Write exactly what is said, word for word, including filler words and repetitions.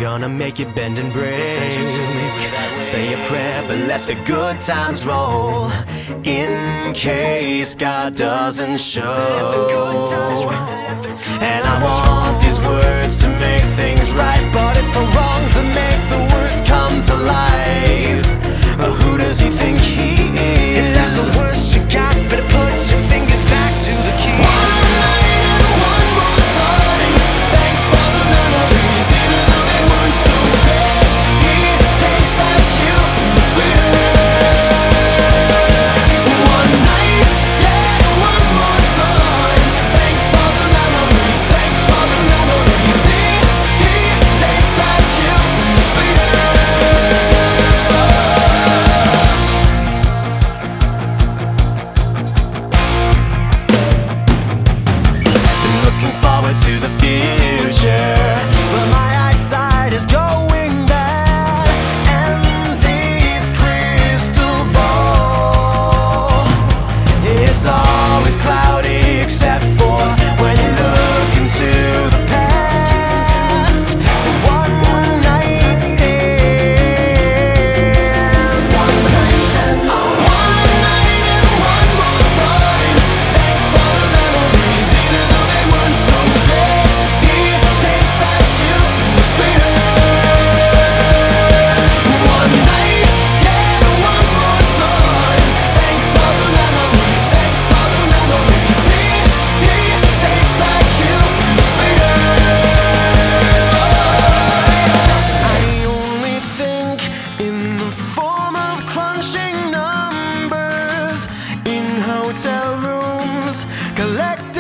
gonna make you bend and break. Say a prayer, but let the good times roll, in case God doesn't show. And I want these words to make things right, but it's the wrongs that make the words come to life. But who does he think he is? If that's the worst you got, better put your fingers back to the key. One night and one more time. Thanks for the memories, even though they weren't so great. It tastes like you, sweeter. One night, yeah, one more time. Thanks for the memories, thanks for the memories. It, it tastes like you, sweeter. Looking forward to the future, but my eyesight is going bad, and this crystal ball, it's always cloudy except for when you look into the past. One night stand, one night stand, one night and one more time. Thanks for the memories, even though they weren't so great. It tastes like you, sweeter. One night, yeah, one more time. Thanks for the memories, thanks for the memories. It, it tastes like you, sweeter. I only think in the form of crunching numbers in hotel rooms, collect